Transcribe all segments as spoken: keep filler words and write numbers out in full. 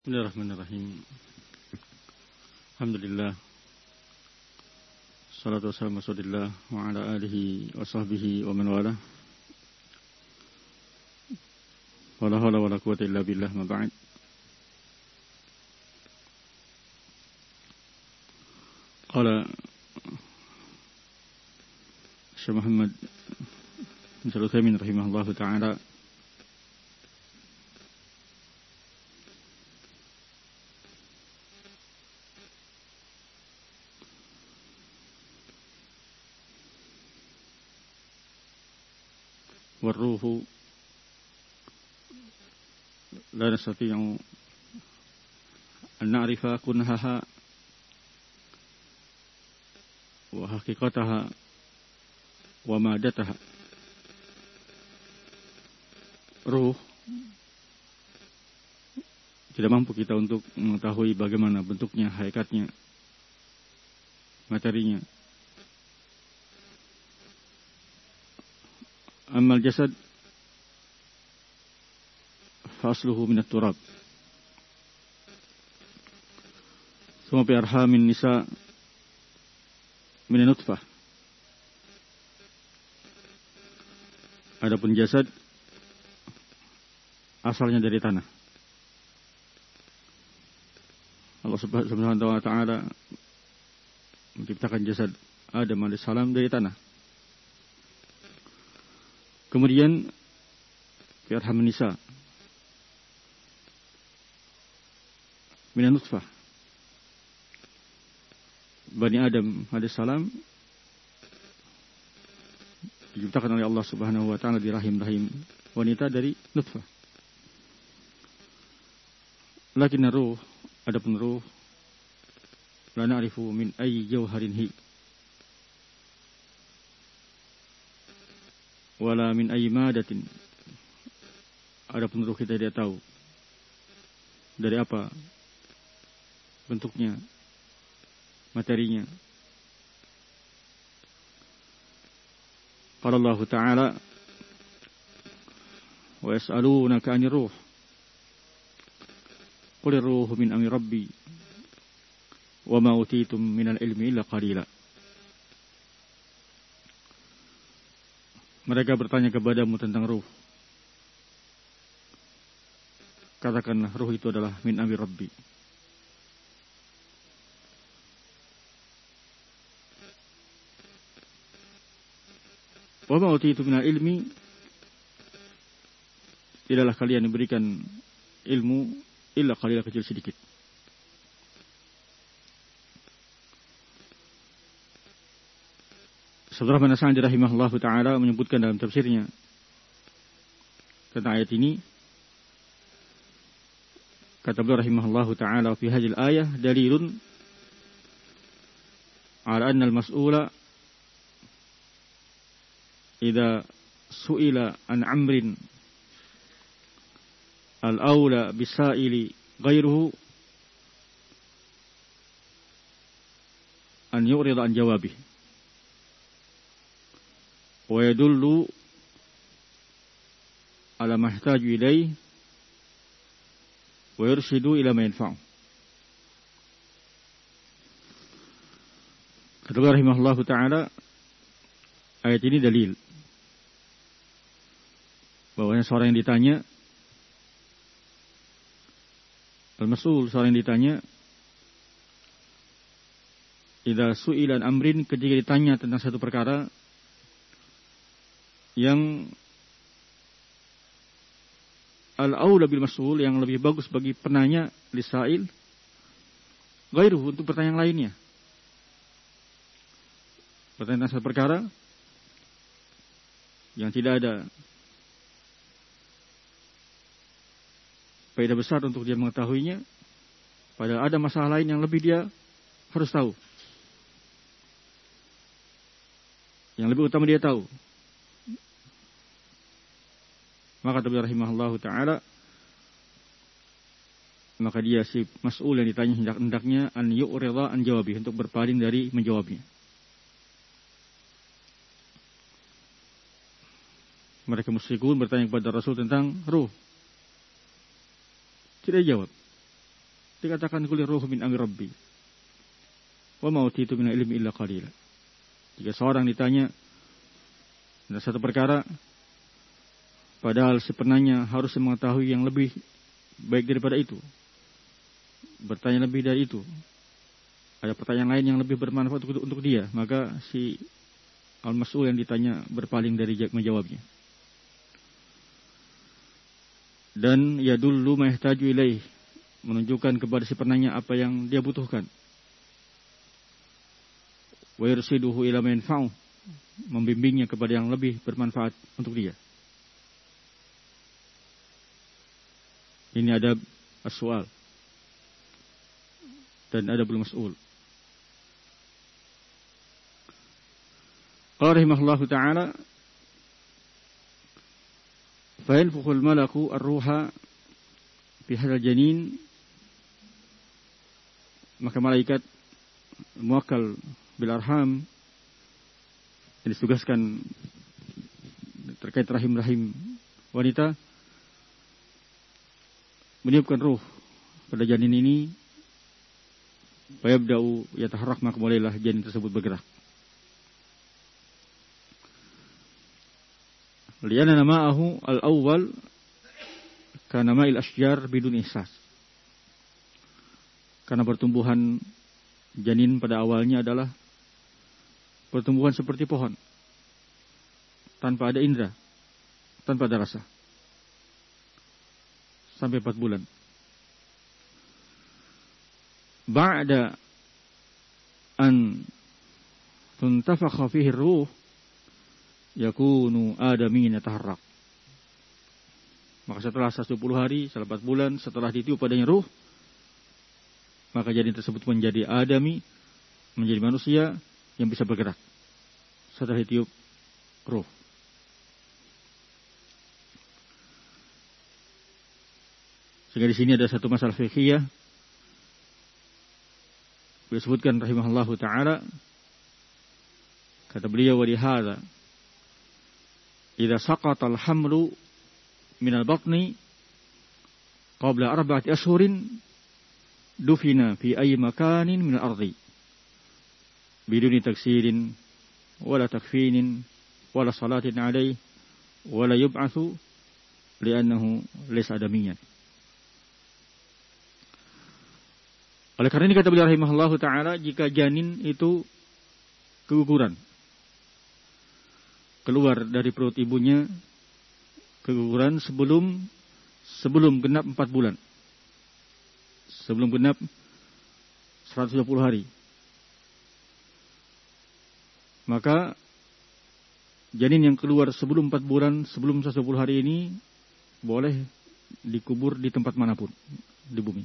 Bismillahirrahmanirrahim. Alhamdulillah. Salatu wassalamu ala Rasulillah wa ala alihi wa sahbihi wa man wala. Wala hawla wala quwwata illa billah, ma ba'd. Qala Syekh Muhammad bin Shalih Al-Utsaimin rahimahullahu ta'ala, والروح لا نستطيع أن نعرف كنهها وحقيقتها ومادتها. Ruh tidak mampu kita untuk mengetahui bagaimana bentuknya, hakikatnya, materinya. Amal jasad fasluhu minat turab, thumma bi arhamin nisa min nutfah. Adapun jasad asalnya dari tanah. Allah Subhanahu wa ta'ala menciptakan jasad Adam alaihissalam dari tanah. Kemudian fi arhamin nisa min nutfah. Bani Adam alaihissalam diciptakan oleh Allah Subhanahu wa ta'ala di rahim-rahim wanita dari nutfah. Lakin ruh, adapun ruh, la na'rifu min ayyi jawharin hi wala min ayyi madatin. Adapun ruh kita tidak tahu dari apa bentuknya, materinya. Qala Allah Ta'ala, wa yas'alunaka 'anir ruh qulir ruhu min amri rabbi wa ma utitum minal ilmi illa qalila. Mereka bertanya kepadamu tentang ruh. Katakanlah, ruh itu adalah min amri rabbi. Wa ma utitu minal ilmi, tidaklah kalian diberikan ilmu illa qalila, kecil sedikit. Saudara Sa'di rahimahullah ta'ala menyebutkan dalam tafsirnya tentang ayat ini, kata beliau rahimahullah ta'ala, fi hadhil ayah dalilun ala anna al-mas'ula idza su'ila an amrin al-awla bisaili ghairuhu an yu'rida an jawabih wa yadullu ala mahtaju ilayhi wa yurshidu ila ma yanfa'u. Kata Allah rahimahullah ta'ala, ayat ini dalil bahwa seorang yang ditanya, al-mas'ul, seorang yang ditanya, idza su'ilan amrin, ketika ditanya tentang satu perkara yang al-aula bil mas'ul, yang lebih bagus bagi penanya, lisail ghairuhu, untuk pertanyaan lainnya. Pertanyaan tentang satu perkara yang tidak ada faedah besar untuk dia mengetahuinya, padahal ada masalah lain yang lebih dia harus tahu, yang lebih utama dia tahu. Maka beliau rahimahullahu ta'ala, maka dia si mas'ul yang ditanya hendak-hendaknya an yu'rida an jawabi, untuk berpaling dari menjawabnya. Mereka musyrikun bertanya kepada Rasul tentang ruh, tidak jawab. dikatakan kulir ruh min amri rabbi. Wa ma utitu min ilmi illa qalila. Jika seorang ditanya tentang satu perkara, padahal sebenarnya harus mengetahui yang lebih baik daripada itu, bertanya lebih dari itu, ada pertanyaan lain yang lebih bermanfaat untuk, untuk dia, maka si al-mas'ul yang ditanya berpaling dari menjawabnya. Dan yadullu ma yahtaju ilaih, menunjukkan kepada si penanya apa yang dia butuhkan. Wa yursiduhu ila ma yanfa'u, membimbingnya kepada yang lebih bermanfaat untuk dia. Ini adab as-su'al dan adabul mas'ul. Qala rahimahullahu ta'ala, fa yanfukhul malaku ar-ruha fi hadzal janin, maka malaikat muwakkal bil arham yang ditugaskan terkait rahim-rahim wanita meniupkan ruh pada janin ini, fayabda'u yataharrak, maka mulailah janin tersebut bergerak. Lianna nama'ahu al-awwal kana ma'il asjar bidun ihsas. Karena pertumbuhan janin pada awalnya adalah pertumbuhan seperti pohon, tanpa ada indera, tanpa ada rasa, sampai empat bulan. Ba'da an tuntafakha fihi ruh yakunu adamin yataharrak. Maka setelah seratus dua puluh hari, setelah empat bulan, setelah ditiup padanya ruh, maka janin tersebut menjadi adami, menjadi manusia yang bisa bergerak setelah ditiup ruh. Sehingga di sini ada satu masalah fiqhiyah. Beliau sebutkan rahimahullahu ta'ala, kata beliau, wa lihadza idza saqata al-hamlu min al-batni qabla arba'ati ashhurin dufina fi ayyi makanin min al-ardi biduni taksirin wala takfinin wala salatin alayhi wala yub'atsu li'annahu laysa adamiyan. Oleh karena ini kata beliau rahimahullahu ta'ala, jika janin itu keguguran, keluar dari perut ibunya, keguguran sebelum sebelum genap empat bulan, sebelum genap seratus dua puluh hari, maka janin yang keluar sebelum empat bulan, sebelum seratus dua puluh hari ini boleh dikubur di tempat manapun di bumi,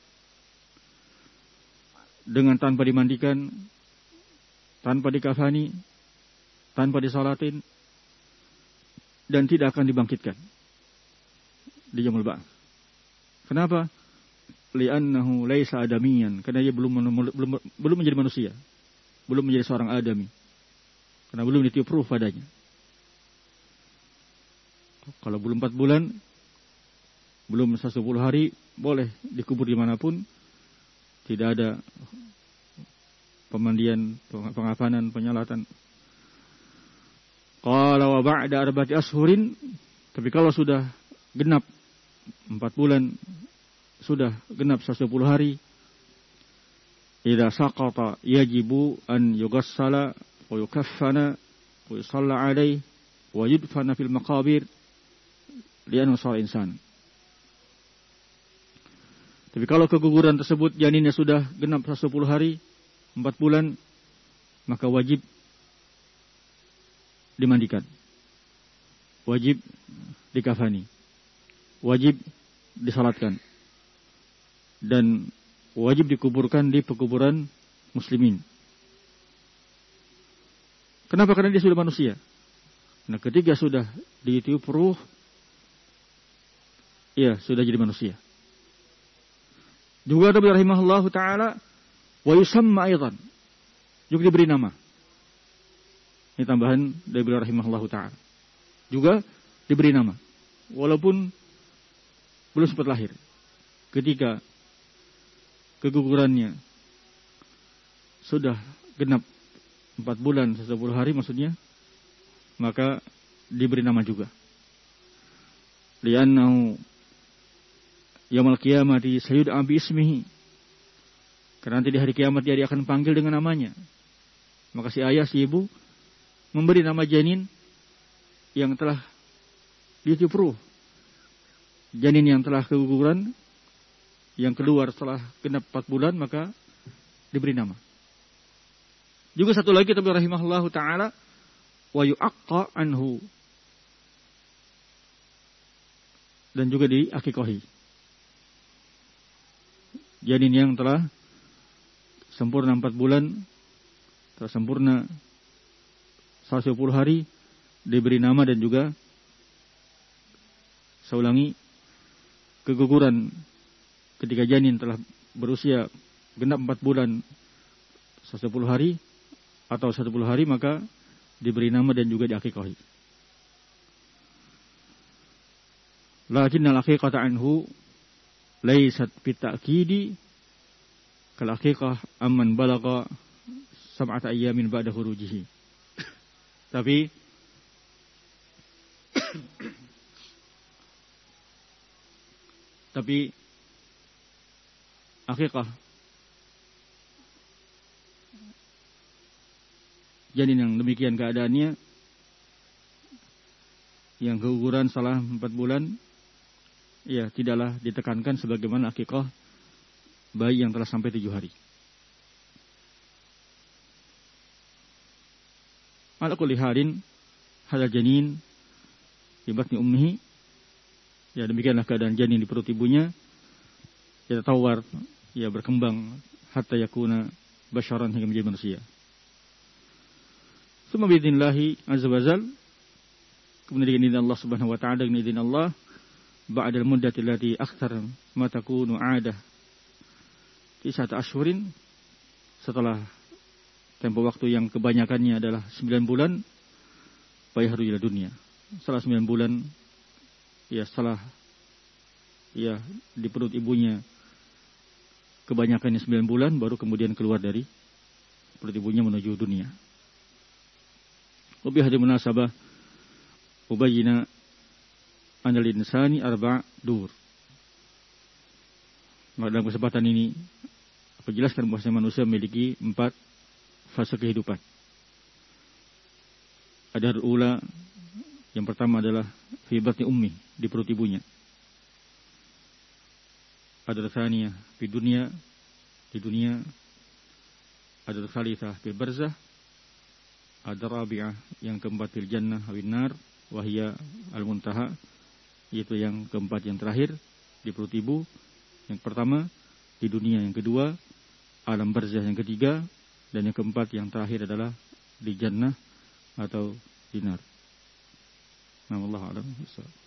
dengan tanpa dimandikan, tanpa dikafani, tanpa disalatin, dan tidak akan dibangkitkan di yaumul ba'ts. Kenapa? Li'annahu laisa adamiyan, karena dia belum belum belum menjadi manusia, belum menjadi seorang adami, karena belum ditiup ruh padanya. Kalau belum empat bulan, belum seratus dua puluh hari, boleh dikubur dimanapun, tidak ada pemandian, pengafanan, penyalatan. Qala wa ba'da arba'ati ashhurin, tapi kalau sudah genap empat bulan, sudah genap seratus dua puluh hari, idza saqata yajibu an yugassala wa yukaffana wa yusalla alaihi wa yudfana fil maqabir li'annahu sara insan. Tapi kalau keguguran tersebut janinnya sudah genap seratus dua puluh hari, empat bulan, maka wajib dimandikan, wajib dikafani, wajib disalatkan, dan wajib dikuburkan di pekuburan muslimin. Kenapa? Karena dia sudah manusia. Nah, ketika sudah ditiup ruh, ya sudah jadi manusia. Juga ada rahimahullahu ta'ala, wa yusamma aidan, juga diberi nama. Ini tambahan dari beliau rahimahullahu ta'ala. Juga diberi nama, walaupun belum sempat lahir. Ketika kegugurannya sudah genap empat bulan sepuluh hari maksudnya, maka diberi nama juga. Li'annahu yaumul qiyamati sayud'a bi ismihi. Karena nanti di hari kiamat dia akan panggil dengan namanya. Maka si ayah, si ibu memberi nama janin yang telah ditiup ruh. Janin yang telah keguguran, yang keluar setelah genap empat bulan, maka diberi nama. Juga satu lagi, tapi rahimahullahu ta'ala, wa yu'aqqa anhu. Dan juga diakikohi. Janin yang telah sempurna empat bulan, telah sempurna seratus dua puluh hari, diberi nama dan juga, saya ulangi, keguguran ketika janin telah berusia genap empat bulan seratus dua puluh hari atau seratus sepuluh hari, maka diberi nama dan juga diakikohi. Lakinnal aqiqata anhu laysat bita'kidi kal aqiqah amman balagha sab'ata ayyamin ba'da khurujihi. Tapi tapi aqiqah janin yang demikian keadaannya, yang keguguran salah empat bulan, ya tidaklah ditekankan sebagaimana aqiqah bayi yang telah sampai tujuh hari. Ala kulli halin hadal janin di batni ummihi, ya demikianlah keadaan janin di perut ibunya, ya tawar, ya berkembang hatta yakuna basyaran hingga menjadi manusia. Suma biidhnillahi azza wa jal, kemudian dengan izin Allah subhanahu wa ta'ala, dengan izin Allah, ba'dal muddati allati akthar ma takunu 'adah tis'ata ashhurin, setelah tempo waktu yang kebanyakannya adalah sembilan bulan, bayahru ila dunia. Setelah sembilan bulan, ya setelah ya di perut ibunya kebanyakannya sembilan bulan, baru kemudian keluar dari perut ibunya menuju dunia. Lebih hadis munasabah ubayyina anal insani arba' dur. Maka dalam kesempatan ini aku jelaskan bahwa manusia memiliki empat fase kehidupan. Ada ula, yang pertama adalah fi batni ummi, di perut ibunya. Ada tsaniyah di dunia, di dunia. Ada tsalitsah fil barzah. Ada rabi'ah, yang keempat fil jannah awin nar, wahia al-muntaha, yaitu yang keempat yang terakhir di perut ibu. Yang pertama di dunia, yang kedua alam barzah, yang ketiga, dan yang keempat yang terakhir adalah di jannah atau di nar. Wallahu a'lam bishawab.